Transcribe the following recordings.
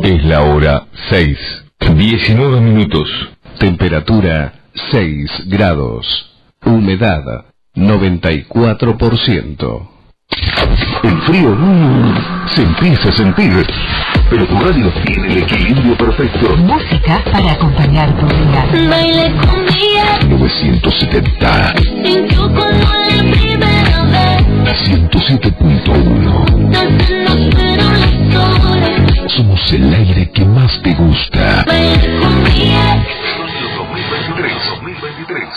Es la hora 6:19 minutos. Temperatura 6 grados. Humedad 94%. El frío se empieza a sentir, pero tu radio tiene el equilibrio perfecto. Música para acompañar tu día. Baile conmigo. 970. Sintió como la primera vez. 107.1. Nos fueron las horas. Somos el aire que más te gusta. Baile conmigo. 2023.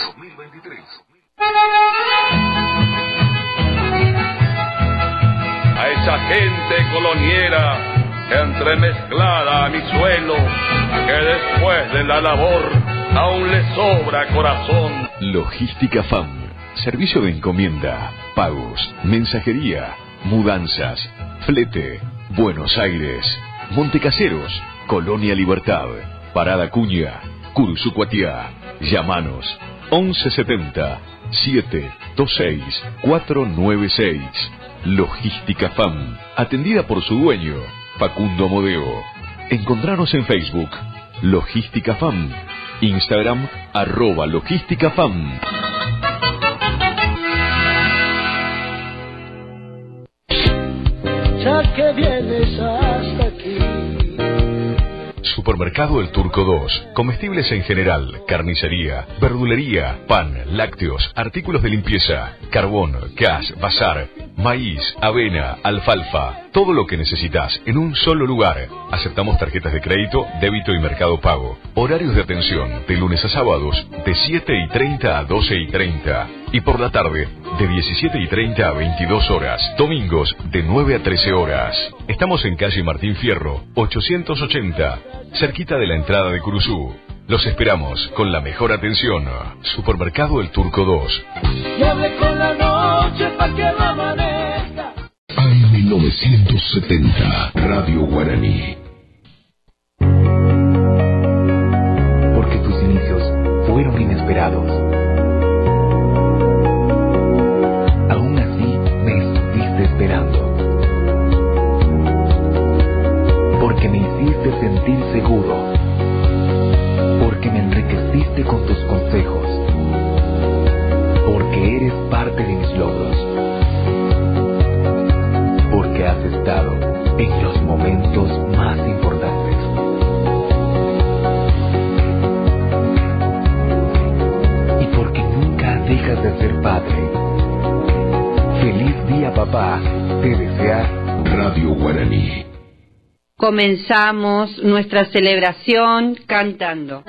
A esa gente coloniera que entremezclada a mi suelo, que después de la labor aún le sobra corazón. Logística FAM, servicio de encomienda, pagos, mensajería, mudanzas, flete, Buenos Aires, Montecaseros, Colonia Libertad, Parada Cuña, Curuzucuatiá. Llámanos 1170 726 496. Logística FAM, atendida por su dueño, Facundo Amodeo. Encontranos en Facebook, Logística FAM, Instagram, @Logística FAM. Ya que vienes hasta aquí. Supermercado El Turco 2. Comestibles en general, carnicería, verdulería, pan, lácteos, artículos de limpieza, carbón, gas, bazar, maíz, avena, alfalfa. Todo lo que necesitas en un solo lugar. Aceptamos tarjetas de crédito, débito y mercado pago. Horarios de atención de lunes a sábados de 7:30 a 12:30. Y por la tarde de 17:30 a 22 horas. Domingos de 9 a 13 horas. Estamos en calle Martín Fierro, 880. Cerquita de la entrada de Curuzú. Los esperamos con la mejor atención. Supermercado El Turco 2. Y hable con la noche pa' que no amanezca. AM 970, Radio Guaraní. Porque tus inicios fueron inesperados. Aún así me estuviste esperando. Porque me hiciste sentir seguro. Porque me enriqueciste con tus consejos. Porque eres parte de mis logros. Porque has estado en los momentos más importantes. Y porque nunca dejas de ser padre. Feliz día, papá. Te desea Radio Guaraní. Comenzamos nuestra celebración cantando.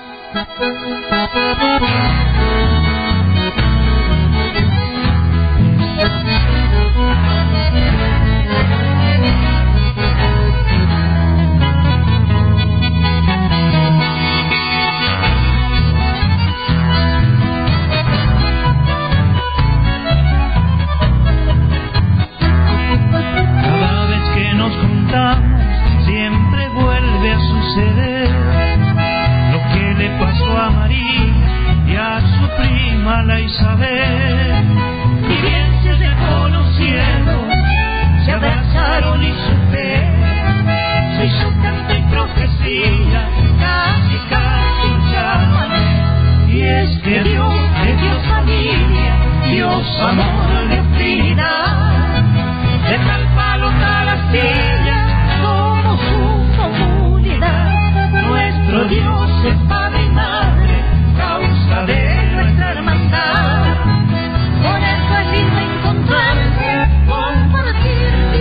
Cada vez que nos juntamos siempre vuelve a suceder lo que le pasó a María y a su prima la Isabel. Y bien se reconocieron, se abrazaron y su fe se hizo canto y profecía, casi un chamamé. Y es que Dios le dio familia, Dios amor de Trinidad, de tal palo tal astilla. Nuestro Dios es Padre y Madre, causa de nuestra hermandad. Por eso es lindo encontrarse, compartir y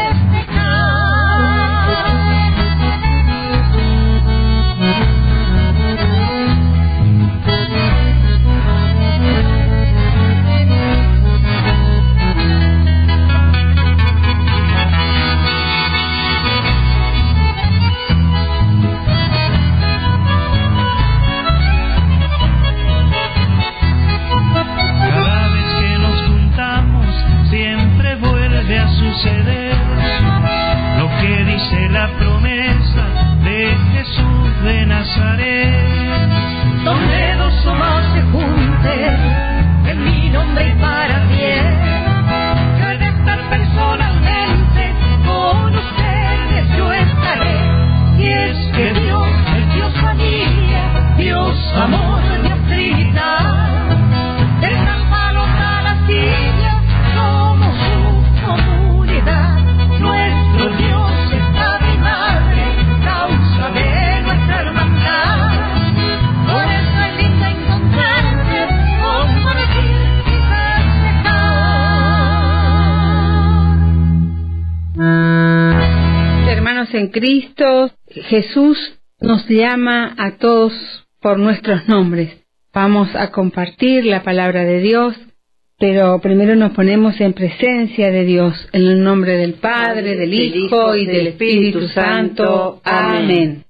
lo que dice la promesa de Jesús de Nazaret. Donde dos o más se junten en mi nombre y para bien, que de estar personalmente con ustedes yo estaré. Y en Cristo, Jesús nos llama a todos por nuestros nombres. Vamos a compartir la palabra de Dios, pero primero nos ponemos en presencia de Dios, en el nombre del Padre, del Hijo y del Espíritu Santo. Amén.